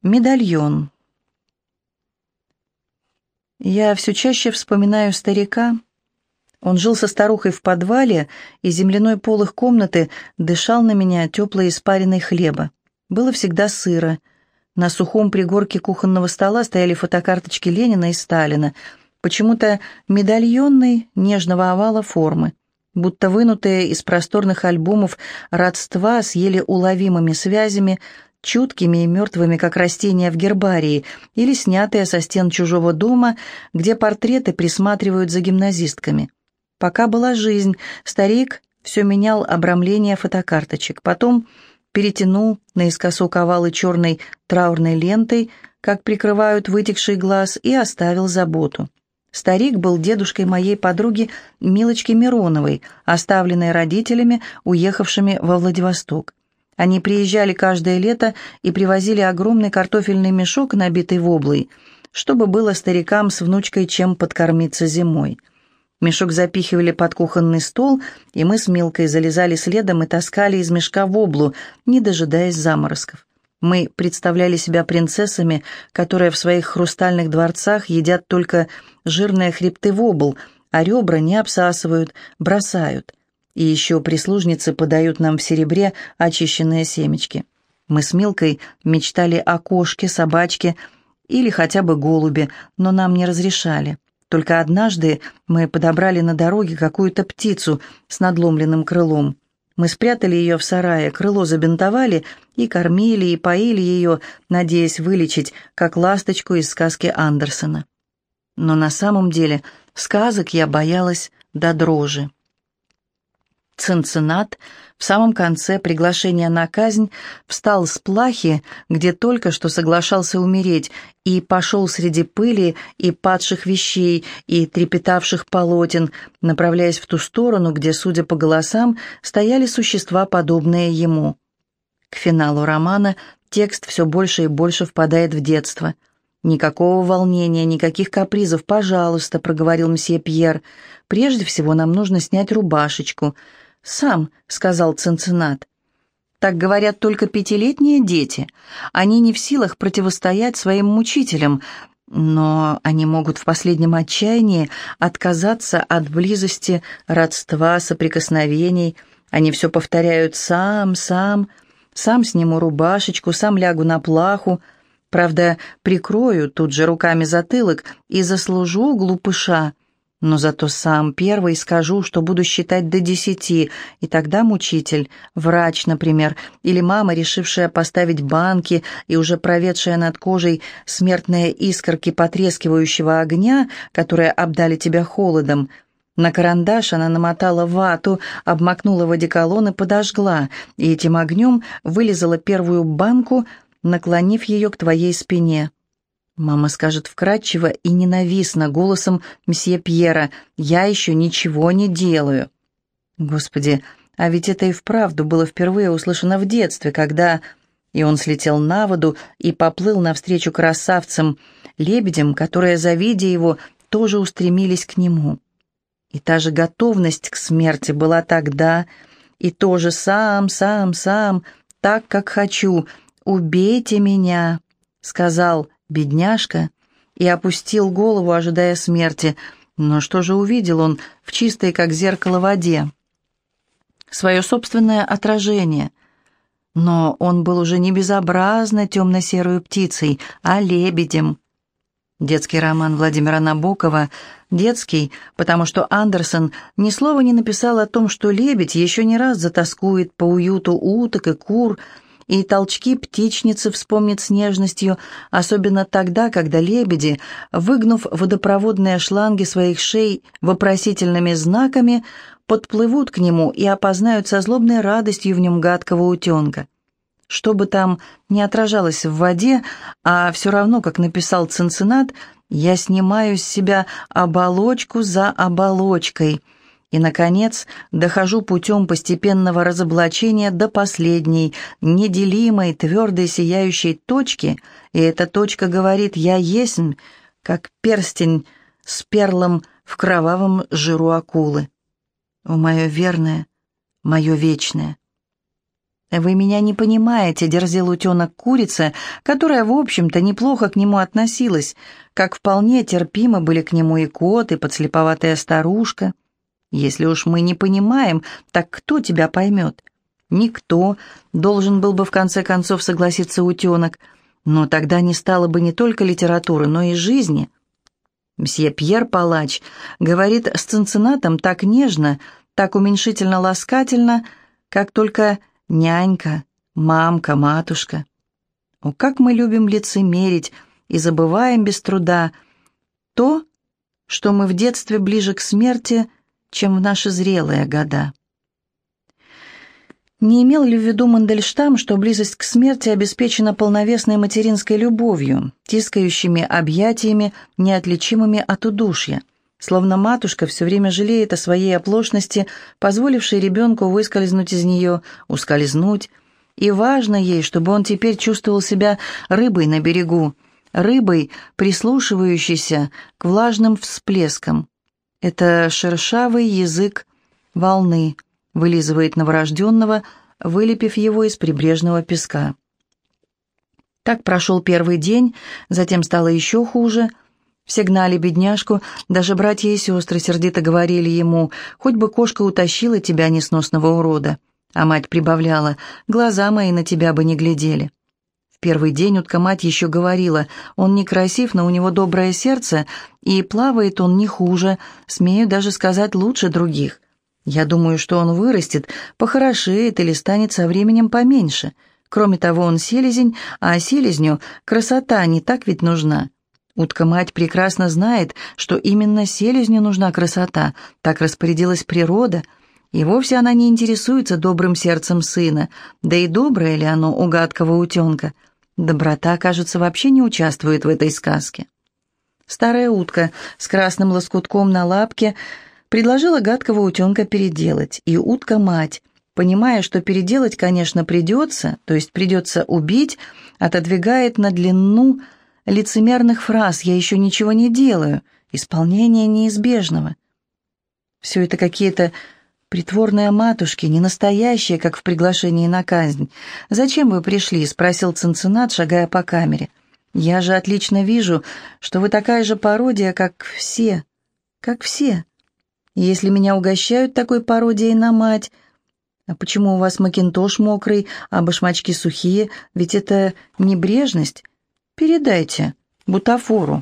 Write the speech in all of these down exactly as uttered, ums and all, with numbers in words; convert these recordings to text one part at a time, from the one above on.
Медальон. Я все чаще вспоминаю старика. Он жил со старухой в подвале, и земляной пол их комнаты дышал на меня теплой испариной хлеба. Было всегда сыро. На сухом пригорке кухонного стола стояли фотокарточки Ленина и Сталина, почему-то медальонной, нежного овала формы, будто вынутые из просторных альбомов родства с еле уловимыми связями, чуткими и мертвыми, как растения в гербарии, или снятые со стен чужого дома, где портреты присматривают за гимназистками. Пока была жизнь, старик все менял обрамление фотокарточек, потом перетянул наискосок овалы черной траурной лентой, как прикрывают вытекший глаз, и оставил заботу. Старик был дедушкой моей подруги Милочки Мироновой, оставленной родителями, уехавшими во Владивосток. Они приезжали каждое лето и привозили огромный картофельный мешок, набитый воблой, чтобы было старикам с внучкой чем подкормиться зимой. Мешок запихивали под кухонный стол, и мы с Милкой залезали следом и таскали из мешка воблу, не дожидаясь заморозков. Мы представляли себя принцессами, которые в своих хрустальных дворцах едят только жирные хребты вобл, а ребра не обсасывают, бросают. И еще прислужницы подают нам в серебре очищенные семечки. Мы с Милкой мечтали о кошке, собачке или хотя бы голубе, но нам не разрешали. Только однажды мы подобрали на дороге какую-то птицу с надломленным крылом. Мы спрятали ее в сарае, крыло забинтовали и кормили, и поили ее, надеясь вылечить, как ласточку из сказки Андерсена. Но на самом деле сказок я боялась до дрожи. Цинциннат в самом конце приглашения на казнь встал с плахи, где только что соглашался умереть, и пошел среди пыли и падших вещей, и трепетавших полотен, направляясь в ту сторону, где, судя по голосам, стояли существа, подобные ему. К финалу романа текст все больше и больше впадает в детство. «Никакого волнения, никаких капризов, пожалуйста», — проговорил мсье Пьер. «Прежде всего нам нужно снять рубашечку». «Сам», — сказал Цинциннат. «Так говорят только пятилетние дети. Они не в силах противостоять своим мучителям, но они могут в последнем отчаянии отказаться от близости, родства, соприкосновений. Они все повторяют «сам, сам, сам сниму рубашечку, сам лягу на плаху». Правда, прикрою тут же руками затылок и заслужу глупыша. Но зато сам первый скажу, что буду считать до десяти, и тогда мучитель, врач, например, или мама, решившая поставить банки и уже проведшая над кожей смертные искорки потрескивающего огня, которые обдали тебя холодом. На карандаш она намотала вату, обмакнула в одеколон и подожгла, и этим огнем вылизала первую банку, наклонив ее к твоей спине. Мама скажет вкрадчиво и ненавистно голосом мсье Пьера: «Я еще ничего не делаю». Господи, а ведь это и вправду было впервые услышано в детстве, когда... И он слетел на воду и поплыл навстречу красавцам, лебедям, которые, завидя его, тоже устремились к нему. И та же готовность к смерти была тогда, и тоже «сам, сам, сам, так, как хочу, убейте меня», — сказал бедняжка и опустил голову, ожидая смерти. Но что же увидел он в чистой, как зеркало, воде? Свое собственное отражение. Но он был уже не безобразно темно-серой птицей, а лебедем. Детский роман Владимира Набокова. Детский, потому что Андерсен ни слова не написал о том, что лебедь еще не раз затоскует по уюту уток и кур, и толчки птичницы вспомнит с нежностью, особенно тогда, когда лебеди, выгнув водопроводные шланги своих шей вопросительными знаками, подплывут к нему и опознают со злобной радостью в нем гадкого утенка. Что бы там ни отражалось в воде, а все равно, как написал Цинциннат, «я снимаю с себя оболочку за оболочкой», и, наконец, дохожу путем постепенного разоблачения до последней, неделимой, твердой, сияющей точки, и эта точка говорит «я есмь», как перстень с перлом в кровавом жиру акулы. О, мое верное, мое вечное! «Вы меня не понимаете», — дерзил утенок курица, которая, в общем-то, неплохо к нему относилась, как вполне терпимы были к нему и кот, и подслеповатая старушка. «Если уж мы не понимаем, так кто тебя поймет?» «Никто», — должен был бы в конце концов согласиться утенок, «но тогда не стало бы не только литературы, но и жизни». Мсье Пьер Палач говорит с Цинциннатом так нежно, так уменьшительно-ласкательно, как только нянька, мамка, матушка. О, как мы любим лицемерить и забываем без труда то, что мы в детстве ближе к смерти, чем в наши зрелые года. Не имел ли в виду Мандельштам, что близость к смерти обеспечена полновесной материнской любовью, тискающими объятиями, неотличимыми от удушья? Словно матушка все время жалеет о своей оплошности, позволившей ребенку выскользнуть из нее, ускользнуть, и важно ей, чтобы он теперь чувствовал себя рыбой на берегу, рыбой, прислушивающейся к влажным всплескам. Это шершавый язык волны вылизывает новорожденного, вылепив его из прибрежного песка. Так прошел первый день, затем стало еще хуже. Все гнали бедняжку, даже братья и сестры сердито говорили ему: «Хоть бы кошка утащила тебя, несносного урода». А мать прибавляла: «Глаза мои на тебя бы не глядели». В первый день утка-мать еще говорила: «Он некрасив, но у него доброе сердце, и плавает он не хуже, смею даже сказать, лучше других. Я думаю, что он вырастет, похорошеет или станет со временем поменьше. Кроме того, он селезень, а селезню красота не так ведь нужна». Утка-мать прекрасно знает, что именно селезню нужна красота, так распорядилась природа, и вовсе она не интересуется добрым сердцем сына, да и доброе ли оно у гадкого утенка. Доброта, кажется, вообще не участвует в этой сказке. Старая утка с красным лоскутком на лапке предложила гадкого утенка переделать, и утка-мать, понимая, что переделать, конечно, придется, то есть придется убить, отодвигает на длину лицемерных фраз «я еще ничего не делаю», исполнение неизбежного. Все это какие-то притворные матушки, не настоящие, как в приглашении на казнь. «Зачем вы пришли?» — спросил Цинциннат, шагая по камере. «Я же отлично вижу, что вы такая же пародия, как все, как все. И если меня угощают такой пародией на мать... А почему у вас макинтош мокрый, а башмачки сухие? Ведь это небрежность. Передайте бутафору».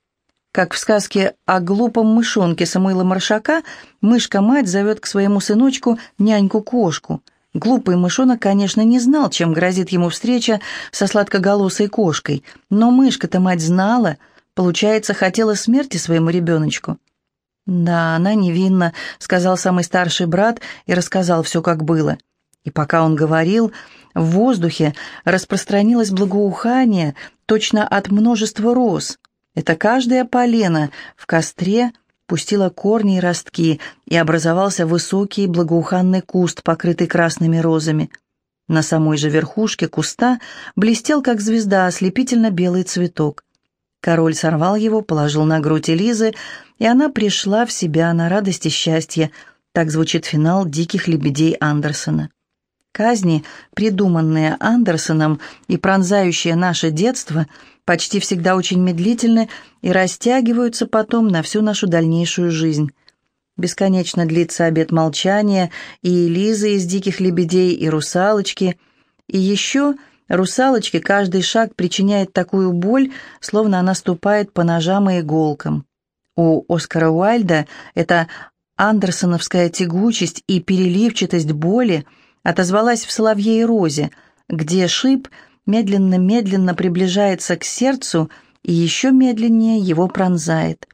Как в сказке о глупом мышонке Самуила Маршака, мышка-мать зовет к своему сыночку няньку-кошку. Глупый мышонок, конечно, не знал, чем грозит ему встреча со сладкоголосой кошкой, но мышка-то мать знала, получается, хотела смерти своему ребеночку. «Да, она невинна», — сказал самый старший брат и рассказал все, как было. И пока он говорил, в воздухе распространилось благоухание, точно от множества роз. Это каждая полена в костре пустила корни и ростки, и образовался высокий благоуханный куст, покрытый красными розами. На самой же верхушке куста блестел, как звезда, ослепительно белый цветок. Король сорвал его, положил на грудь Элизы, и она пришла в себя на радость и счастье. Так звучит финал «Диких лебедей» Андерсона. Казни, придуманные Андерсоном и пронзающие наше детство, почти всегда очень медлительны и растягиваются потом на всю нашу дальнейшую жизнь. Бесконечно длится обет молчания и Элизы из «Диких лебедей», и «Русалочки», и еще русалочке каждый шаг причиняет такую боль, словно она ступает по ножам и иголкам. У Оскара Уайльда эта андерсоновская тягучесть и переливчатость боли отозвалась в «Соловье и розе», где шип медленно-медленно приближается к сердцу и еще медленнее его пронзает.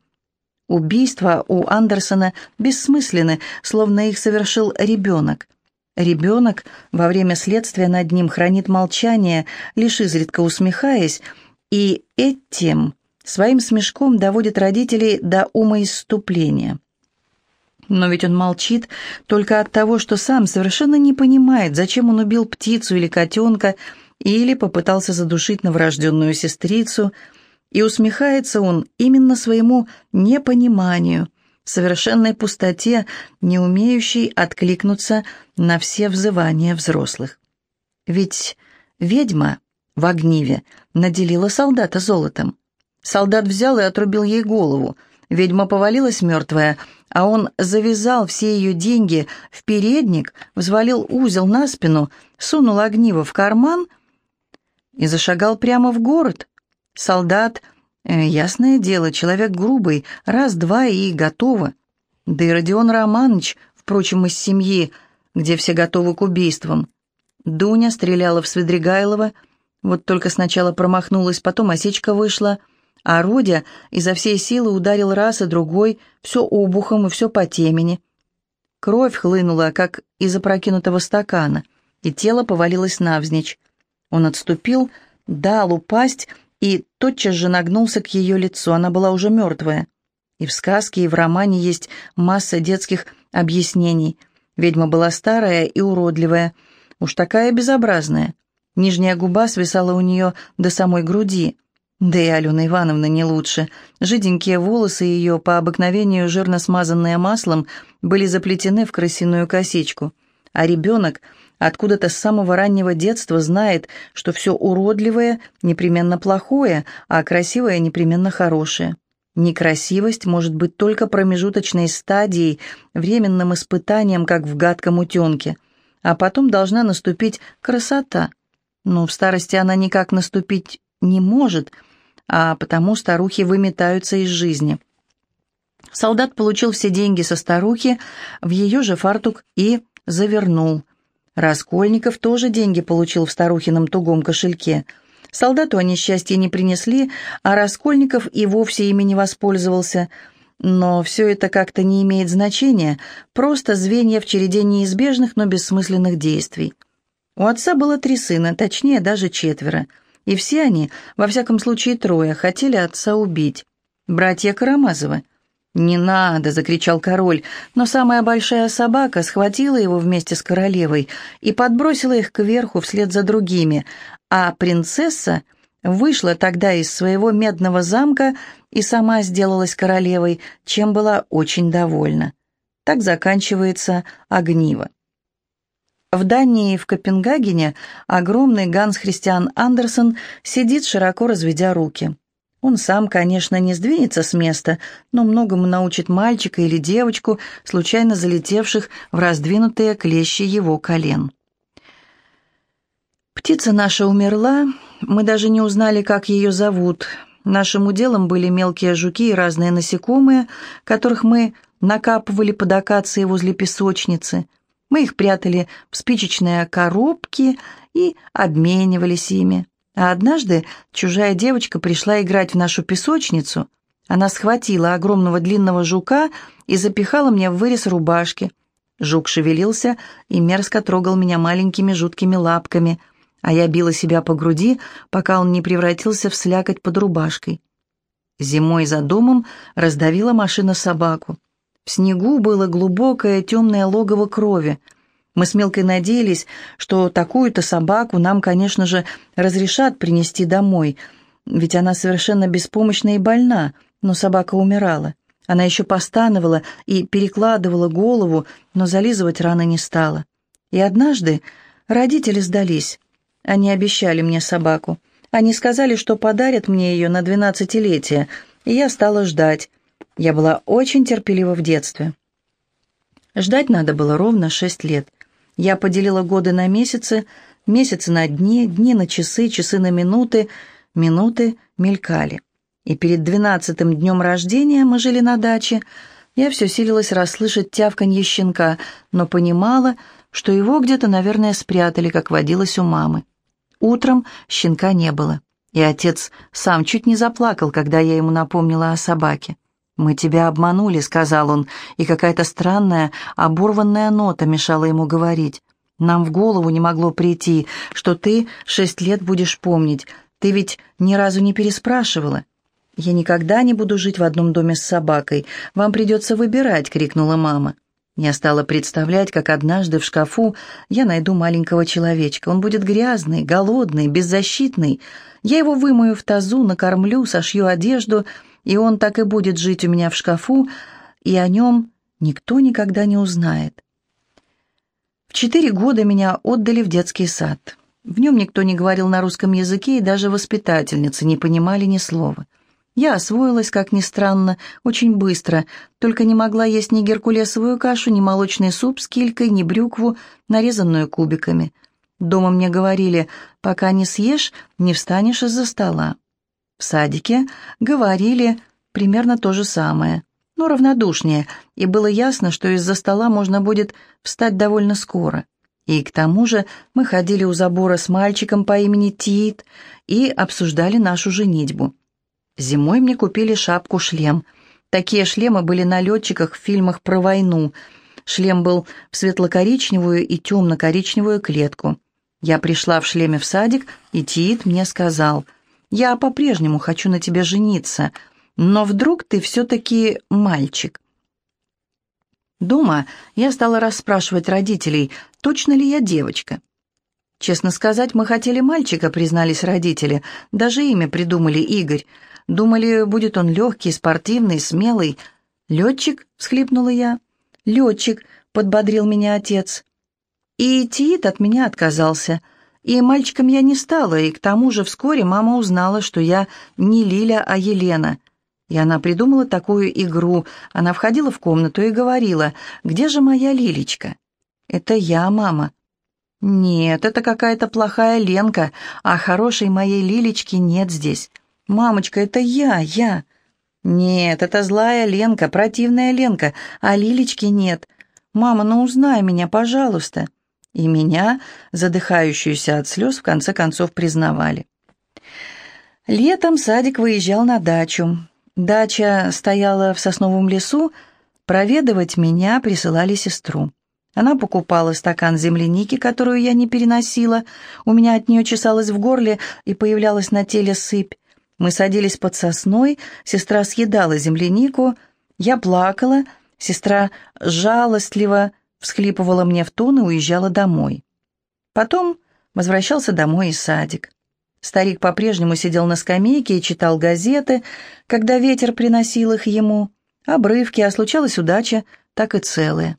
Убийства у Андерсона бессмысленны, словно их совершил ребенок. Ребенок во время следствия над ним хранит молчание, лишь изредка усмехаясь, и этим своим смешком доводит родителей до умоисступления. Но ведь он молчит только от того, что сам совершенно не понимает, зачем он убил птицу или котенка, или попытался задушить новорожденную сестрицу, и усмехается он именно своему непониманию, совершенной пустоте, не умеющей откликнуться на все взывания взрослых. Ведь ведьма в огниве наделила солдата золотом. Солдат взял и отрубил ей голову. Ведьма повалилась мертвая, а он завязал все ее деньги в передник, взвалил узел на спину, сунул огниво в карман и зашагал прямо в город. Солдат, э, ясное дело, человек грубый, раз-два и готово. Да и Родион Романович, впрочем, из семьи, где все готовы к убийствам. Дуня стреляла в Свидригайлова, вот только сначала промахнулась, потом осечка вышла, а Родя изо всей силы ударил раз и другой, все обухом и все по темени. Кровь хлынула, как из опрокинутого стакана, и тело повалилось навзничь. Он отступил, дал упасть и тотчас же нагнулся к ее лицу. Она была уже мертвая. И в сказке, и в романе есть масса детских объяснений. Ведьма была старая и уродливая, уж такая безобразная. Нижняя губа свисала у нее до самой груди. Да и Алена Ивановна не лучше. Жиденькие волосы ее, по обыкновению жирно смазанные маслом, были заплетены в крысиную косичку. А ребенок откуда-то с самого раннего детства знает, что все уродливое непременно плохое, а красивое непременно хорошее. Некрасивость может быть только промежуточной стадией, временным испытанием, как в гадком утенке. А потом должна наступить красота. Но в старости она никак наступить не может, а потому старухи выметаются из жизни. Солдат получил все деньги со старухи в ее же фартук и завернул. Раскольников тоже деньги получил в старухином тугом кошельке. Солдату они счастья не принесли, а Раскольников и вовсе ими не воспользовался. Но все это как-то не имеет значения, просто звенья в череде неизбежных, но бессмысленных действий. У отца было три сына, точнее даже четверо. И все они, во всяком случае трое, хотели отца убить. Братья Карамазовы. «Не надо!» — закричал король, но самая большая собака схватила его вместе с королевой и подбросила их кверху вслед за другими, а принцесса вышла тогда из своего медного замка и сама сделалась королевой, чем была очень довольна. Так заканчивается «Огниво». В Дании и в Копенгагене огромный Ганс Христиан Андерсен сидит, широко разведя руки. Он сам, конечно, не сдвинется с места, но многому научит мальчика или девочку, случайно залетевших в раздвинутые клещи его колен. Птица наша умерла, мы даже не узнали, как ее зовут. Нашим уделом были мелкие жуки и разные насекомые, которых мы накапывали под акацией возле песочницы. Мы их прятали в спичечные коробки и обменивались ими. А однажды чужая девочка пришла играть в нашу песочницу. Она схватила огромного длинного жука и запихала мне в вырез рубашки. Жук шевелился и мерзко трогал меня маленькими жуткими лапками, а я била себя по груди, пока он не превратился в слякоть под рубашкой. Зимой за домом раздавила машина собаку. В снегу было глубокое темное логово крови. Мы с Милкой надеялись, что такую-то собаку нам, конечно же, разрешат принести домой, ведь она совершенно беспомощна и больна, но собака умирала. Она еще постановала и перекладывала голову, но зализывать раны не стала. И однажды родители сдались. Они обещали мне собаку. Они сказали, что подарят мне ее на двенадцатилетие, и я стала ждать. Я была очень терпелива в детстве. Ждать надо было ровно шесть лет. Я поделила годы на месяцы, месяцы на дни, дни на часы, часы на минуты, минуты мелькали. И перед двенадцатым днем рождения мы жили на даче. Я все силилась расслышать тявканье щенка, но понимала, что его где-то, наверное, спрятали, как водилось у мамы. Утром щенка не было, и отец сам чуть не заплакал, когда я ему напомнила о собаке. «Мы тебя обманули», — сказал он, и какая-то странная, оборванная нота мешала ему говорить. «Нам в голову не могло прийти, что ты шесть лет будешь помнить. Ты ведь ни разу не переспрашивала». «Я никогда не буду жить в одном доме с собакой. Вам придется выбирать», — крикнула мама. Я стала представлять, как однажды в шкафу я найду маленького человечка. Он будет грязный, голодный, беззащитный. Я его вымою в тазу, накормлю, сошью одежду, и он так и будет жить у меня в шкафу, и о нем никто никогда не узнает. В четыре года меня отдали в детский сад. В нем никто не говорил на русском языке, и даже воспитательницы не понимали ни слова. Я освоилась, как ни странно, очень быстро, только не могла есть ни геркулесовую кашу, ни молочный суп с килькой, ни брюкву, нарезанную кубиками. Дома мне говорили: пока не съешь, не встанешь из-за стола. В садике говорили примерно то же самое, но равнодушнее, и было ясно, что из-за стола можно будет встать довольно скоро. И к тому же мы ходили у забора с мальчиком по имени Тит и обсуждали нашу женитьбу. Зимой мне купили шапку-шлем. Такие шлемы были на летчиках в фильмах про войну. Шлем был в светло-коричневую и темно-коричневую клетку. Я пришла в шлеме в садик, и Тит мне сказал: «Я по-прежнему хочу на тебе жениться, но вдруг ты все-таки мальчик». Дома я стала расспрашивать родителей, точно ли я девочка. «Честно сказать, мы хотели мальчика», — признались родители. Даже имя придумали — Игорь. Думали, будет он легкий, спортивный, смелый. «Летчик?» — всхлипнула я. «Летчик», — подбодрил меня отец. И Тит от меня отказался. И мальчиком я не стала, и к тому же вскоре мама узнала, что я не Лиля, а Елена. И она придумала такую игру. Она входила в комнату и говорила: «Где же моя Лилечка?» «Это я, мама». «Нет, это какая-то плохая Ленка, а хорошей моей Лилечки нет здесь». «Мамочка, это я, я». «Нет, это злая Ленка, противная Ленка, а Лилечки нет. Мама, ну узнай меня, пожалуйста». И меня, задыхающуюся от слез, в конце концов признавали. Летом садик выезжал на дачу. Дача стояла в сосновом лесу. Проведывать меня присылали сестру. Она покупала стакан земляники, которую я не переносила. У меня от нее чесалось в горле и появлялась на теле сыпь. Мы садились под сосной, сестра съедала землянику, я плакала, сестра жалостливо всхлипывала мне в тон и уезжала домой. Потом возвращался домой и садик. Старик по-прежнему сидел на скамейке и читал газеты, когда ветер приносил их ему. Обрывки, а случалась удача, так и целые.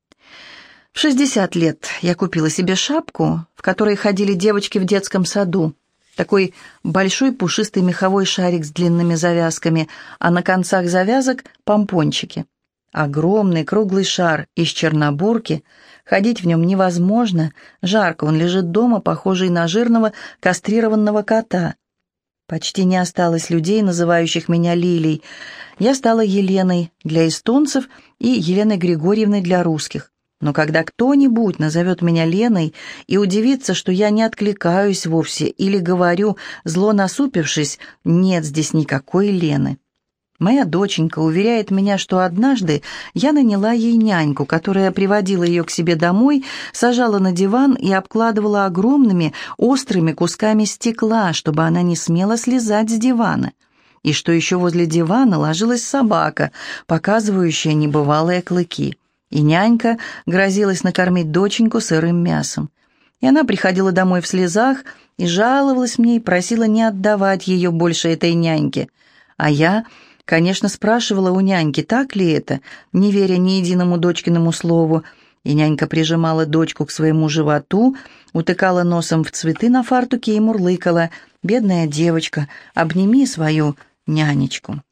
В шестьдесят лет я купила себе шапку, в которой ходили девочки в детском саду. Такой большой пушистый меховой шарик с длинными завязками, а на концах завязок помпончики. Огромный круглый шар из чернобурки, ходить в нем невозможно, жарко, он лежит дома, похожий на жирного кастрированного кота. Почти не осталось людей, называющих меня Лилей. Я стала Еленой для эстонцев и Еленой Григорьевной для русских. Но когда кто-нибудь назовет меня Леной и удивится, что я не откликаюсь вовсе или говорю, зло насупившись: «Нет здесь никакой Лены». Моя доченька уверяет меня, что однажды я наняла ей няньку, которая приводила ее к себе домой, сажала на диван и обкладывала огромными острыми кусками стекла, чтобы она не смела слезать с дивана. И что еще возле дивана ложилась собака, показывающая небывалые клыки. И нянька грозилась накормить доченьку сырым мясом. И она приходила домой в слезах и жаловалась мне и просила не отдавать ее больше этой няньке. А я, конечно, спрашивала у няньки, так ли это, не веря ни единому дочкиному слову. И нянька прижимала дочку к своему животу, утыкала носом в цветы на фартуке и мурлыкала: «Бедная девочка, обними свою нянечку».